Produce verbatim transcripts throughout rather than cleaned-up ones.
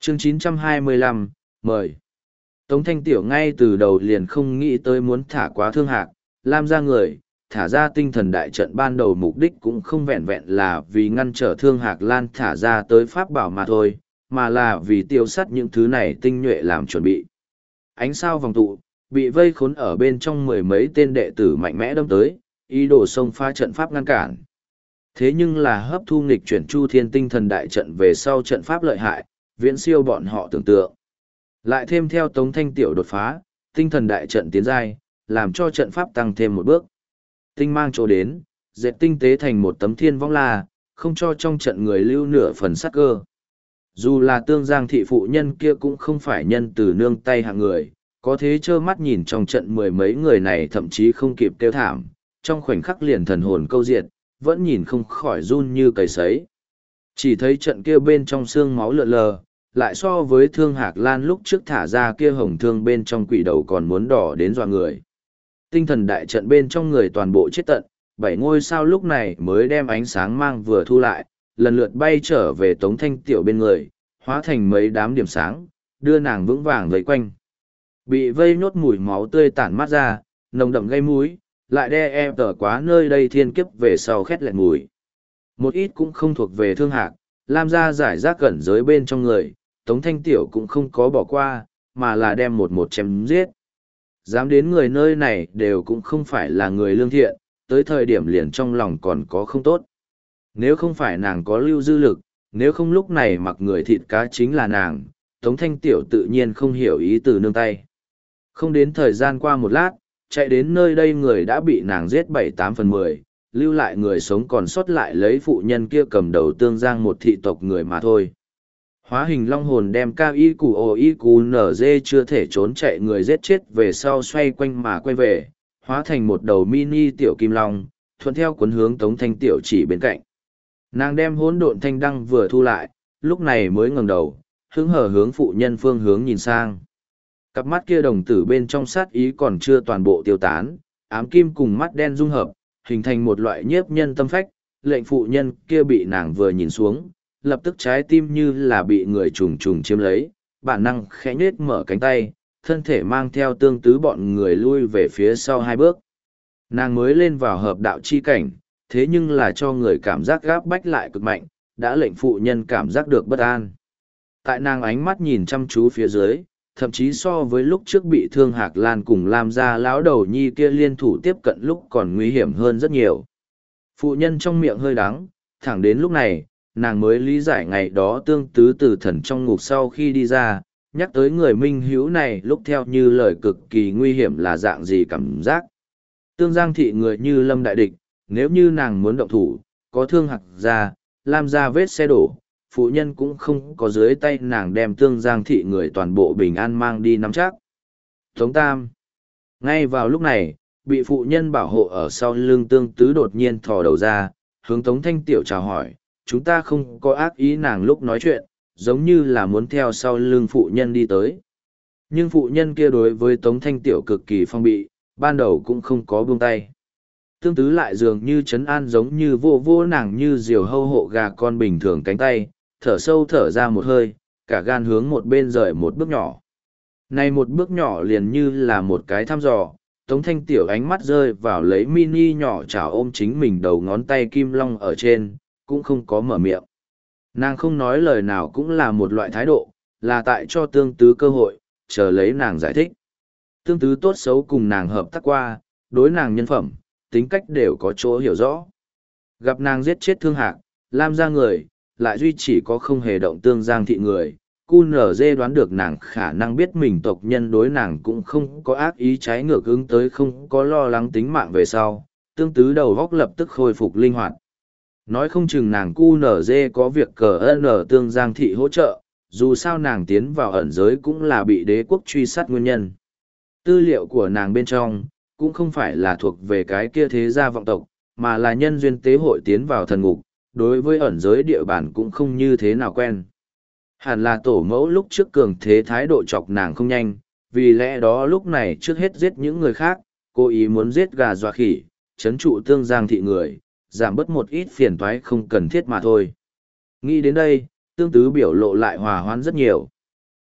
Chương chín trăm hai mươi lăm, mời. Tống Thanh Tiểu ngay từ đầu liền không nghĩ tới muốn thả quá Thương Hạc, Lam ra người, thả ra tinh thần đại trận ban đầu mục đích cũng không vẹn vẹn là vì ngăn trở Thương Hạc Lan thả ra tới pháp bảo mà thôi, mà là vì tiêu sát những thứ này tinh nhuệ làm chuẩn bị. Ánh sao vòng tụ, bị vây khốn ở bên trong mười mấy tên đệ tử mạnh mẽ đâm tới, ý đồ xông pha trận pháp ngăn cản. Thế nhưng là hấp thu nghịch chuyển chu thiên tinh thần đại trận về sau trận pháp lợi hại, viễn siêu bọn họ tưởng tượng. Lại thêm theo Tống Thanh Tiểu đột phá, tinh thần đại trận tiến giai, làm cho trận pháp tăng thêm một bước. Tinh mang chỗ đến, dệt tinh tế thành một tấm thiên vong la, không cho trong trận người lưu nửa phần sắc cơ. Dù là Tương Giang thị phụ nhân kia cũng không phải nhân từ nương tay hạng người, có thế trơ mắt nhìn trong trận mười mấy người này thậm chí không kịp kêu thảm, trong khoảnh khắc liền thần hồn câu diệt, vẫn nhìn không khỏi run như cầy sấy. Chỉ thấy trận kia bên trong xương máu lượn lờ, lại so với Thương Hạc Lan lúc trước thả ra kia hồng thương bên trong quỷ đầu còn muốn đỏ đến dọa người. Tinh thần đại trận bên trong người toàn bộ chết tận, bảy ngôi sao lúc này mới đem ánh sáng mang vừa thu lại, lần lượt bay trở về Tống Thanh Tiểu bên người, hóa thành mấy đám điểm sáng, đưa nàng vững vàng vây quanh. Bị vây nhốt mùi máu tươi tản mát ra, nồng đậm gây mũi, lại đe em tở quá nơi đây thiên kiếp về sau khét lẹt mùi. Một ít cũng không thuộc về Thương Hạc, Lam gia giải rác cẩn giới bên trong người, Tống Thanh Tiểu cũng không có bỏ qua, mà là đem một một chém giết. Dám đến người nơi này đều cũng không phải là người lương thiện, tới thời điểm liền trong lòng còn có không tốt. Nếu không phải nàng có lưu dư lực, nếu không lúc này mặc người thịt cá chính là nàng, Tống Thanh Tiểu tự nhiên không hiểu ý từ nương tay. Không đến thời gian qua một lát, chạy đến nơi đây người đã bị nàng giết bảy tám phần mười, lưu lại người sống còn sót lại lấy phụ nhân kia cầm đầu Tương Giang một thị tộc người mà thôi. Hóa hình long hồn đem cao y củ ồ y củ nở dê chưa thể trốn chạy người giết chết về sau xoay quanh mà quay về, hóa thành một đầu mini tiểu kim long, thuận theo cuốn hướng Tống Thanh Tiểu chỉ bên cạnh. Nàng đem hỗn độn thanh đăng vừa thu lại, lúc này mới ngẩng đầu, hứng hở hướng phụ nhân phương hướng nhìn sang. Cặp mắt kia đồng tử bên trong sát ý còn chưa toàn bộ tiêu tán, ám kim cùng mắt đen dung hợp, hình thành một loại nhiếp nhân tâm phách, lệnh phụ nhân kia bị nàng vừa nhìn xuống, lập tức trái tim như là bị người trùng trùng chiếm lấy, bản năng khẽ nhếch mở cánh tay, thân thể mang theo tương tứ bọn người lui về phía sau hai bước. Nàng mới lên vào hợp đạo chi cảnh, thế nhưng là cho người cảm giác gáp bách lại cực mạnh, đã lệnh phụ nhân cảm giác được bất an. Tại nàng ánh mắt nhìn chăm chú phía dưới, thậm chí so với lúc trước bị Thương Hạc Lan cùng Lam gia lão đầu nhi kia liên thủ tiếp cận lúc còn nguy hiểm hơn rất nhiều. Phụ nhân trong miệng hơi đắng, thẳng đến lúc này, nàng mới lý giải ngày đó tương tứ từ thần trong ngục sau khi đi ra, nhắc tới người minh hữu này lúc theo như lời cực kỳ nguy hiểm là dạng gì cảm giác. Tương Giang thị người như lâm đại địch, nếu như nàng muốn động thủ, có Thương Hạc gia, Lam gia vết xe đổ, phụ nhân cũng không có dưới tay nàng đem Tương Giang thị người toàn bộ bình an mang đi nắm chắc. Tống Tam. Ngay vào lúc này, bị phụ nhân bảo hộ ở sau lưng Tương Tứ đột nhiên thò đầu ra, hướng Tống Thanh Tiểu chào hỏi, chúng ta không có ác ý nàng lúc nói chuyện, giống như là muốn theo sau lưng phụ nhân đi tới. Nhưng phụ nhân kia đối với Tống Thanh Tiểu cực kỳ phong bị, ban đầu cũng không có buông tay. Tương Tứ lại dường như trấn an giống như vô vô nàng như diều hâu hộ gà con bình thường cánh tay, thở sâu thở ra một hơi, cả gan hướng một bên rời một bước nhỏ. Này một bước nhỏ liền như là một cái thăm dò, Tống Thanh Tiểu ánh mắt rơi vào lấy mini nhỏ chảo ôm chính mình đầu ngón tay kim long ở trên, cũng không có mở miệng. Nàng không nói lời nào cũng là một loại thái độ, là tại cho Tương Tứ cơ hội, chờ lấy nàng giải thích. Tương Tứ tốt xấu cùng nàng hợp tác qua, đối nàng nhân phẩm, tính cách đều có chỗ hiểu rõ. Gặp nàng giết chết Thương Hạc, Lam gia người, lại duy chỉ có không hề động Tương Giang thị người, cu nở dê đoán được nàng khả năng biết mình tộc nhân đối nàng cũng không có ác ý trái ngược ứng tới không có lo lắng tính mạng về sau, Tương Tứ đầu góc lập tức khôi phục linh hoạt. Nói không chừng nàng cu nở dê có việc cờ ơn ở Tương Giang thị hỗ trợ, dù sao nàng tiến vào ẩn giới cũng là bị đế quốc truy sát nguyên nhân. Tư liệu của nàng bên trong, cũng không phải là thuộc về cái kia thế gia vọng tộc, mà là nhân duyên tế hội tiến vào thần ngục, đối với ẩn giới địa bàn cũng không như thế nào quen. Hẳn là tổ mẫu lúc trước cường thế thái độ chọc nàng không nhanh, vì lẽ đó lúc này trước hết giết những người khác, cố ý muốn giết gà dọa khỉ, chấn trụ Tương Giang thị người, giảm bớt một ít phiền toái không cần thiết mà thôi. Nghĩ đến đây, Tương Tứ biểu lộ lại hòa hoãn rất nhiều.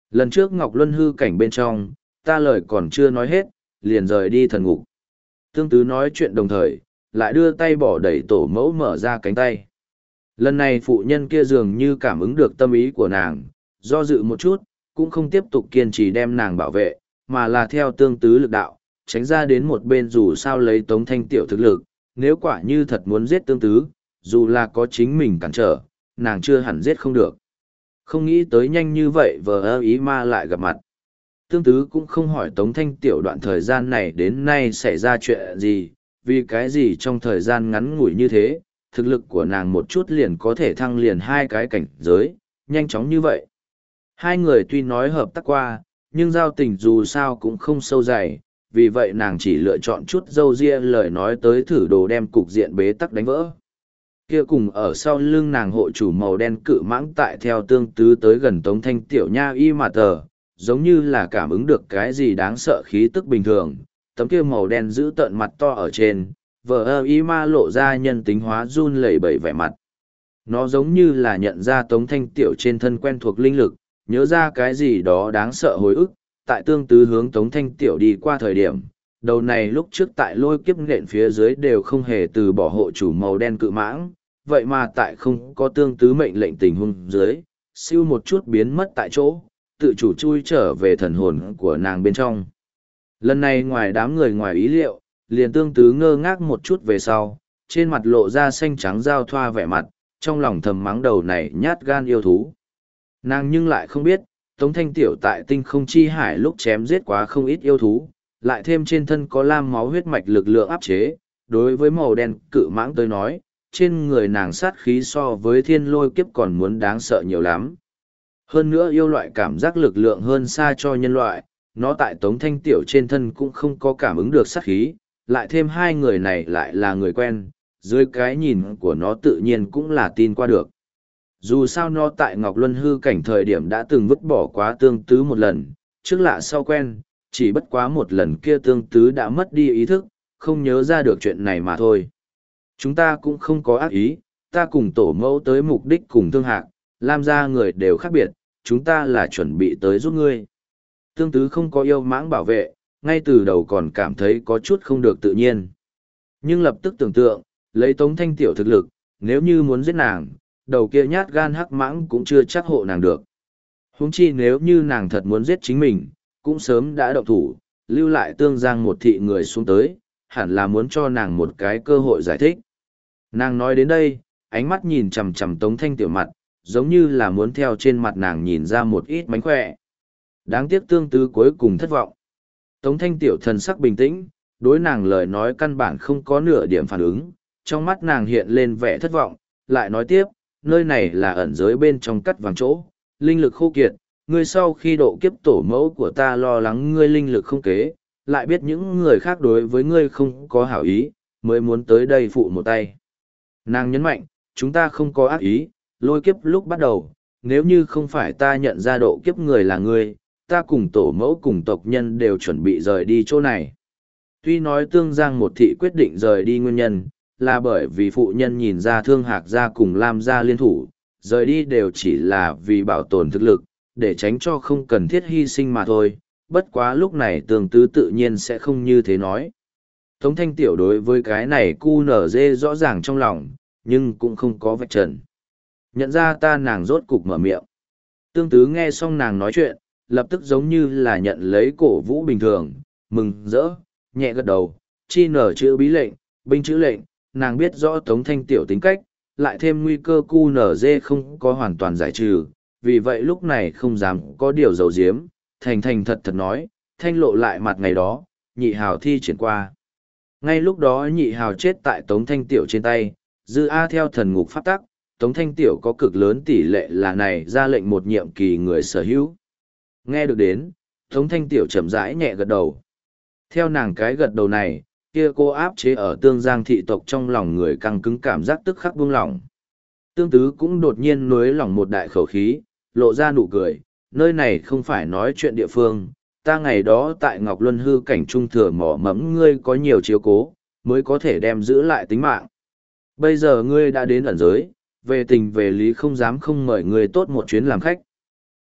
Lần trước Ngọc Luân hư cảnh bên trong, ta lời còn chưa nói hết, liền rời đi thần ngục. Tương Tứ nói chuyện đồng thời, lại đưa tay bỏ đẩy tổ mẫu mở ra cánh tay. Lần này phụ nhân kia dường như cảm ứng được tâm ý của nàng, do dự một chút, cũng không tiếp tục kiên trì đem nàng bảo vệ, mà là theo Tương Tứ lực đạo, tránh ra đến một bên dù sao lấy Tống Thanh Tiểu thực lực, nếu quả như thật muốn giết Tương Tứ, dù là có chính mình cản trở, nàng chưa hẳn giết không được. Không nghĩ tới nhanh như vậy vờ ơ ý ma lại gặp mặt. Tương Tứ cũng không hỏi Tống Thanh Tiểu đoạn thời gian này đến nay xảy ra chuyện gì, vì cái gì trong thời gian ngắn ngủi như thế, thực lực của nàng một chút liền có thể thăng liền hai cái cảnh giới, nhanh chóng như vậy. Hai người tuy nói hợp tác qua, nhưng giao tình dù sao cũng không sâu dày, vì vậy nàng chỉ lựa chọn chút dâu ria lời nói tới thử đồ đem cục diện bế tắc đánh vỡ. Kia cùng ở sau lưng nàng hộ chủ màu đen cự mãng tại theo Tương Tứ tới gần Tống Thanh Tiểu nha y mà tờ, giống như là cảm ứng được cái gì đáng sợ khí tức bình thường, tấm kia màu đen giữ tợn mặt to ở trên, vờ ơ y ma lộ ra nhân tính hóa run lẩy bẩy vẻ mặt. Nó giống như là nhận ra Tống Thanh Tiểu trên thân quen thuộc linh lực, nhớ ra cái gì đó đáng sợ hồi ức, tại Tương Tứ hướng Tống Thanh Tiểu đi qua thời điểm. Đầu này lúc trước tại lôi kiếp nện phía dưới đều không hề từ bỏ hộ chủ màu đen cự mãng, vậy mà tại không có Tương Tứ mệnh lệnh tình huống dưới, siêu một chút biến mất tại chỗ, tự chủ chui trở về thần hồn của nàng bên trong. Lần này ngoài đám người ngoài ý liệu, liền Tương Tứ ngơ ngác một chút về sau, trên mặt lộ ra xanh trắng giao thoa vẻ mặt, trong lòng thầm mắng đầu này nhát gan yêu thú. Nàng nhưng lại không biết, Tống Thanh Tiểu tại tinh không chi hải lúc chém giết quá không ít yêu thú, lại thêm trên thân có lam máu huyết mạch lực lượng áp chế, đối với màu đen cự mãng tới nói, trên người nàng sát khí so với thiên lôi kiếp còn muốn đáng sợ nhiều lắm. Hơn nữa yêu loại cảm giác lực lượng hơn xa cho nhân loại, nó tại Tống Thanh Tiểu trên thân cũng không có cảm ứng được sát khí, lại thêm hai người này lại là người quen, dưới cái nhìn của nó tự nhiên cũng là tin qua được. Dù sao nó tại Ngọc Luân hư cảnh thời điểm đã từng vứt bỏ quá Tương Tứ một lần, trước lạ sau quen, chỉ bất quá một lần kia Tương Tứ đã mất đi ý thức, không nhớ ra được chuyện này mà thôi. Chúng ta cũng không có ác ý, ta cùng tổ mẫu tới mục đích cùng Thương Hạc, Lam gia người đều khác biệt, chúng ta là chuẩn bị tới giúp ngươi. Tương Tứ không có yêu mãng bảo vệ, ngay từ đầu còn cảm thấy có chút không được tự nhiên. Nhưng lập tức tưởng tượng, lấy Tống Thanh Tiểu thực lực, nếu như muốn giết nàng, đầu kia nhát gan hắc mãng cũng chưa chắc hộ nàng được. Huống chi nếu như nàng thật muốn giết chính mình, cũng sớm đã động thủ, lưu lại Tương Giang một thị người xuống tới, hẳn là muốn cho nàng một cái cơ hội giải thích. Nàng nói đến đây, ánh mắt nhìn chằm chằm Tống Thanh Tiểu mặt, giống như là muốn theo trên mặt nàng nhìn ra một ít mánh khỏe. Đáng tiếc Tương Tứ cuối cùng thất vọng. Tống Thanh Tiểu thần sắc bình tĩnh, đối nàng lời nói căn bản không có nửa điểm phản ứng, trong mắt nàng hiện lên vẻ thất vọng, lại nói tiếp, nơi này là ẩn giới bên trong cắt vàng chỗ, linh lực khô kiệt, ngươi sau khi độ kiếp tổ mẫu của ta lo lắng ngươi linh lực không kế, lại biết những người khác đối với ngươi không có hảo ý, mới muốn tới đây phụ một tay. Nàng nhấn mạnh, chúng ta không có ác ý, lôi kiếp lúc bắt đầu, nếu như không phải ta nhận ra độ kiếp người là ngươi, ta cùng tổ mẫu cùng tộc nhân đều chuẩn bị rời đi chỗ này. Tuy nói Tương Giang một thị quyết định rời đi nguyên nhân, là bởi vì phụ nhân nhìn ra Thương Hạc gia cùng Lam gia liên thủ, rời đi đều chỉ là vì bảo tồn thực lực, để tránh cho không cần thiết hy sinh mà thôi, bất quá lúc này Tương Tứ tự nhiên sẽ không như thế nói. Tống Thanh Tiểu đối với cái này cu nở dê rõ ràng trong lòng, nhưng cũng không có vạch trần. Nhận ra ta nàng rốt cục mở miệng. Tương Tứ nghe xong nàng nói chuyện, lập tức giống như là nhận lấy cổ vũ bình thường, mừng rỡ, nhẹ gật đầu, chi nở chữ bí lệnh, binh chữ lệnh, nàng biết rõ Tống Thanh Tiểu tính cách, lại thêm nguy cơ cu nở dê không có hoàn toàn giải trừ, vì vậy lúc này không dám có điều giấu giếm, thành thành thật thật nói, thanh lộ lại mặt ngày đó, nhị hào thi triển qua. Ngay lúc đó nhị hào chết tại Tống Thanh Tiểu trên tay, dư A theo thần ngục pháp tắc, Tống Thanh Tiểu có cực lớn tỷ lệ là này ra lệnh một nhiệm kỳ người sở hữu. Nghe được đến, Tống Thanh Tiểu chậm rãi nhẹ gật đầu. Theo nàng cái gật đầu này, kia cô áp chế ở Tương Giang thị tộc trong lòng người căng cứng cảm giác tức khắc buông lỏng. Tương Tứ cũng đột nhiên nuối lòng một đại khẩu khí, lộ ra nụ cười, nơi này không phải nói chuyện địa phương, ta ngày đó tại Ngọc Luân hư cảnh trung thừa mỏ mẫm ngươi có nhiều chiếu cố, mới có thể đem giữ lại tính mạng. Bây giờ ngươi đã đến ẩn giới, về tình về lý không dám không mời ngươi tốt một chuyến làm khách.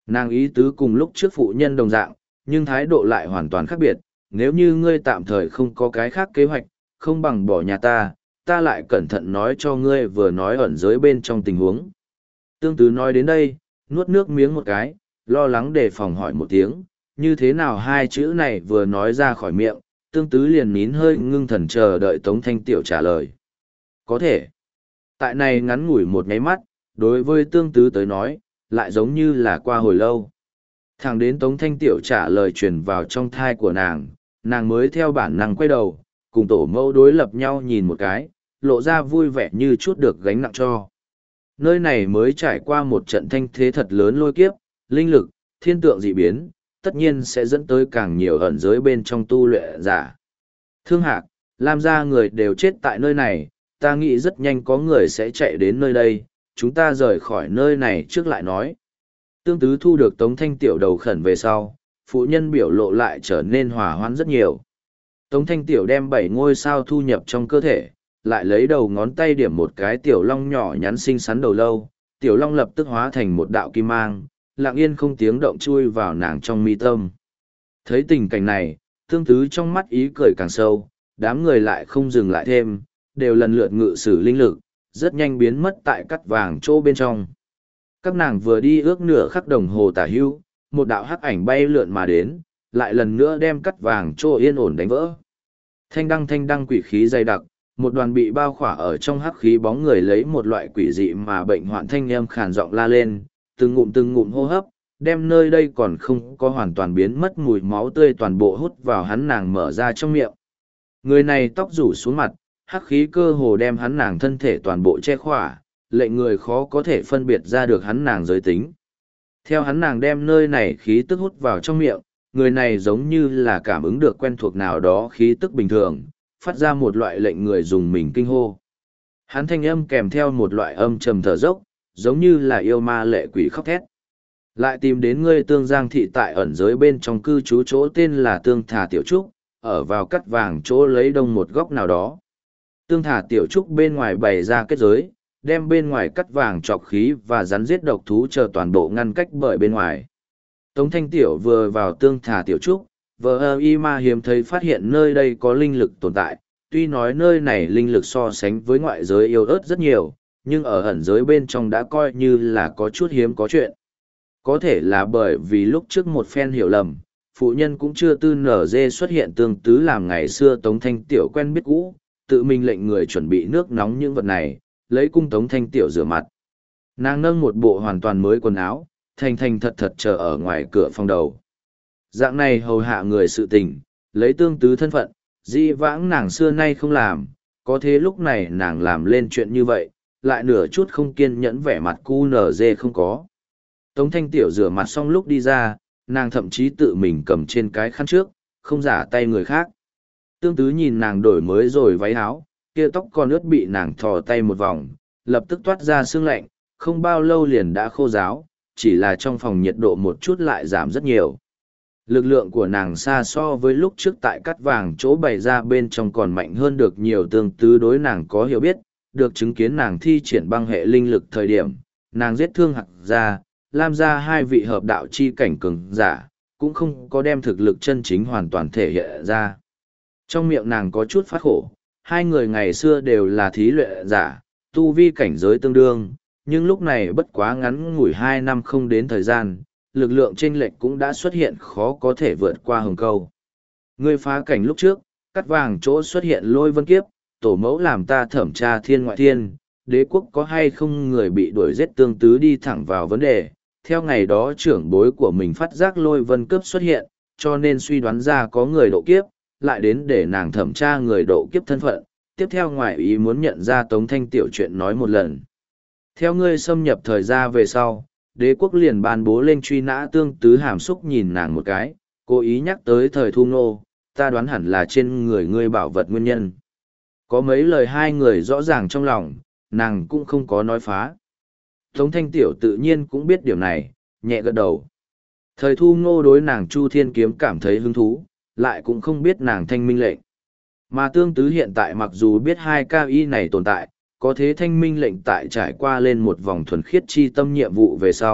Nàng ý tứ cùng lúc trước phụ nhân đồng dạng, nhưng thái độ lại hoàn toàn khác biệt. Nếu như ngươi tạm thời không có cái khác kế hoạch, không bằng bỏ nhà ta, ta lại cẩn thận nói cho ngươi vừa nói ẩn giới bên trong tình huống. Tương Tứ nói đến đây, nuốt nước miếng một cái, lo lắng đề phòng hỏi một tiếng, như thế nào hai chữ này vừa nói ra khỏi miệng, Tương Tứ liền nín hơi ngưng thần chờ đợi Tống Thanh Tiểu trả lời. Có thể. Tại này ngắn ngủi một nháy mắt, đối với Tương Tứ tới nói, lại giống như là qua hồi lâu. Thẳng đến Tống Thanh Tiểu trả lời truyền vào trong thai của nàng, nàng mới theo bản năng quay đầu, cùng tổ mẫu đối lập nhau nhìn một cái, lộ ra vui vẻ như chút được gánh nặng cho. Nơi này mới trải qua một trận thanh thế thật lớn lôi kiếp, linh lực, thiên tượng dị biến, tất nhiên sẽ dẫn tới càng nhiều ẩn giới bên trong tu luyện giả. Thương Hạc, Lam gia người đều chết tại nơi này, ta nghĩ rất nhanh có người sẽ chạy đến nơi đây, chúng ta rời khỏi nơi này trước lại nói. Tương Tứ thu được Tống Thanh Tiểu đầu khẩn về sau, phụ nhân biểu lộ lại trở nên hòa hoãn rất nhiều. Tống Thanh Tiểu đem bảy ngôi sao thu nhập trong cơ thể, lại lấy đầu ngón tay điểm một cái tiểu long nhỏ nhắn xinh xắn đầu lâu, tiểu long lập tức hóa thành một đạo kim mang, lặng yên không tiếng động chui vào nàng trong mi tâm. Thấy tình cảnh này, Tương Tứ trong mắt ý cười càng sâu, đám người lại không dừng lại thêm, đều lần lượt ngự sử linh lực, rất nhanh biến mất tại cắt vàng chỗ bên trong. Các nàng vừa đi ước nửa khắc đồng hồ tả hưu, một đạo hắc ảnh bay lượn mà đến, lại lần nữa đem cắt vàng chỗ yên ổn đánh vỡ. Thanh đăng thanh đăng quỷ khí dày đặc, một đoàn bị bao khỏa ở trong hắc khí bóng người lấy một loại quỷ dị mà bệnh hoạn thanh âm khàn giọng la lên, từng ngụm từng ngụm hô hấp, đem nơi đây còn không có hoàn toàn biến mất mùi máu tươi toàn bộ hút vào hắn nàng mở ra trong miệng. Người này tóc rủ xuống mặt, hắc khí cơ hồ đem hắn nàng thân thể toàn bộ che khỏa, lệnh người khó có thể phân biệt ra được hắn nàng giới tính. Theo hắn nàng đem nơi này khí tức hút vào trong miệng, người này giống như là cảm ứng được quen thuộc nào đó khí tức bình thường, phát ra một loại lệnh người dùng mình kinh hô. Hắn thanh âm kèm theo một loại âm trầm thở dốc, giống như là yêu ma lệ quỷ khóc thét. Lại tìm đến ngươi Tương Giang thị tại ẩn giới bên trong cư trú chỗ tên là Tương Thà Tiểu Trúc, ở vào cắt vàng chỗ lấy đông một góc nào đó. Tương Thà Tiểu Trúc bên ngoài bày ra kết giới, đem bên ngoài cắt vàng trọc khí và rắn giết độc thú chờ toàn bộ ngăn cách bởi bên ngoài. Tống Thanh Tiểu vừa vào Tương Thà Tiểu Trúc, vờ y ma hiếm thấy phát hiện nơi đây có linh lực tồn tại, tuy nói nơi này linh lực so sánh với ngoại giới yếu ớt rất nhiều, nhưng ở ẩn giới bên trong đã coi như là có chút hiếm có chuyện. Có thể là bởi vì lúc trước một phen hiểu lầm, phụ nhân cũng chưa tư nở dê xuất hiện Tương Tứ làm ngày xưa Tống Thanh Tiểu quen biết cũ, tự mình lệnh người chuẩn bị nước nóng những vật này, lấy cung Tống Thanh Tiểu rửa mặt. Nàng nâng một bộ hoàn toàn mới quần áo, thành thành thật thật chờ ở ngoài cửa phòng đầu. Dạng này hầu hạ người sự tình, lấy Tương Tứ thân phận, di vãng nàng xưa nay không làm, có thế lúc này nàng làm lên chuyện như vậy, lại nửa chút không kiên nhẫn vẻ mặt cu nở dê không có. Tống Thanh Tiểu rửa mặt xong lúc đi ra, nàng thậm chí tự mình cầm trên cái khăn trước, không giả tay người khác. Tương Tứ nhìn nàng đổi mới rồi váy áo, kia tóc còn ướt bị nàng thò tay một vòng, lập tức toát ra sương lạnh, không bao lâu liền đã khô ráo, chỉ là trong phòng nhiệt độ một chút lại giảm rất nhiều. Lực lượng của nàng xa so với lúc trước tại cắt vàng chỗ bày ra bên trong còn mạnh hơn được nhiều. Tương Tứ đối nàng có hiểu biết, được chứng kiến nàng thi triển băng hệ linh lực thời điểm, nàng giết thương Hạc gia, Lam gia hai vị hợp đạo chi cảnh cường giả, cũng không có đem thực lực chân chính hoàn toàn thể hiện ra. Trong miệng nàng có chút phát khổ, hai người ngày xưa đều là thí luyện giả, tu vi cảnh giới tương đương, nhưng lúc này bất quá ngắn ngủi hai năm không đến thời gian, lực lượng chênh lệch cũng đã xuất hiện khó có thể vượt qua hừng câu. Ngươi phá cảnh lúc trước, cắt vàng chỗ xuất hiện lôi vân kiếp, tổ mẫu làm ta thẩm tra thiên ngoại thiên, đế quốc có hay không người bị đuổi giết. Tương Tứ đi thẳng vào vấn đề, theo ngày đó trưởng bối của mình phát giác lôi vân kiếp xuất hiện, cho nên suy đoán ra có người độ kiếp, lại đến để nàng thẩm tra người độ kiếp thân phận, tiếp theo ngoại ý muốn nhận ra Tống Thanh Tiểu chuyện nói một lần. Theo ngươi xâm nhập thời gian về sau, đế quốc liền ban bố lên truy nã. Tương Tứ hàm xúc nhìn nàng một cái, cố ý nhắc tới thời Thu Nô, ta đoán hẳn là trên người ngươi bảo vật nguyên nhân. Có mấy lời hai người rõ ràng trong lòng, nàng cũng không có nói phá. Tống Thanh Tiểu tự nhiên cũng biết điều này, nhẹ gật đầu. Thời Thu Ngô đối nàng Chu Thiên Kiếm cảm thấy hứng thú, lại cũng không biết nàng thanh minh lệnh. Mà Tương Tứ hiện tại mặc dù biết hai cao y này tồn tại, có thế thanh minh lệnh tại trải qua lên một vòng thuần khiết chi tâm nhiệm vụ về sau,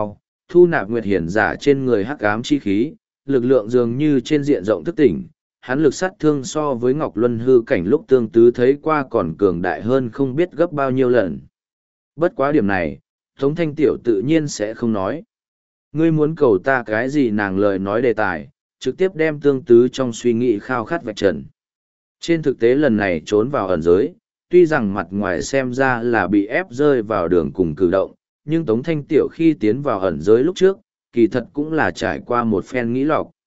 thu nạp nguyệt hiển giả trên người hắc ám chi khí, lực lượng dường như trên diện rộng thức tỉnh, hắn lực sát thương so với Ngọc Luân hư cảnh lúc tương tứ thấy qua còn cường đại hơn không biết gấp bao nhiêu lần. Bất quá điểm này, Tống Thanh Tiểu tự nhiên sẽ không nói. Ngươi muốn cầu ta cái gì nàng lời nói đề tài, trực tiếp đem tương tứ trong suy nghĩ khao khát vạch trần. Trên thực tế lần này trốn vào ẩn giới, tuy rằng mặt ngoài xem ra là bị ép rơi vào đường cùng cử động, nhưng Tống Thanh Tiểu khi tiến vào ẩn giới lúc trước, kỳ thật cũng là trải qua một phen nghĩ lọc.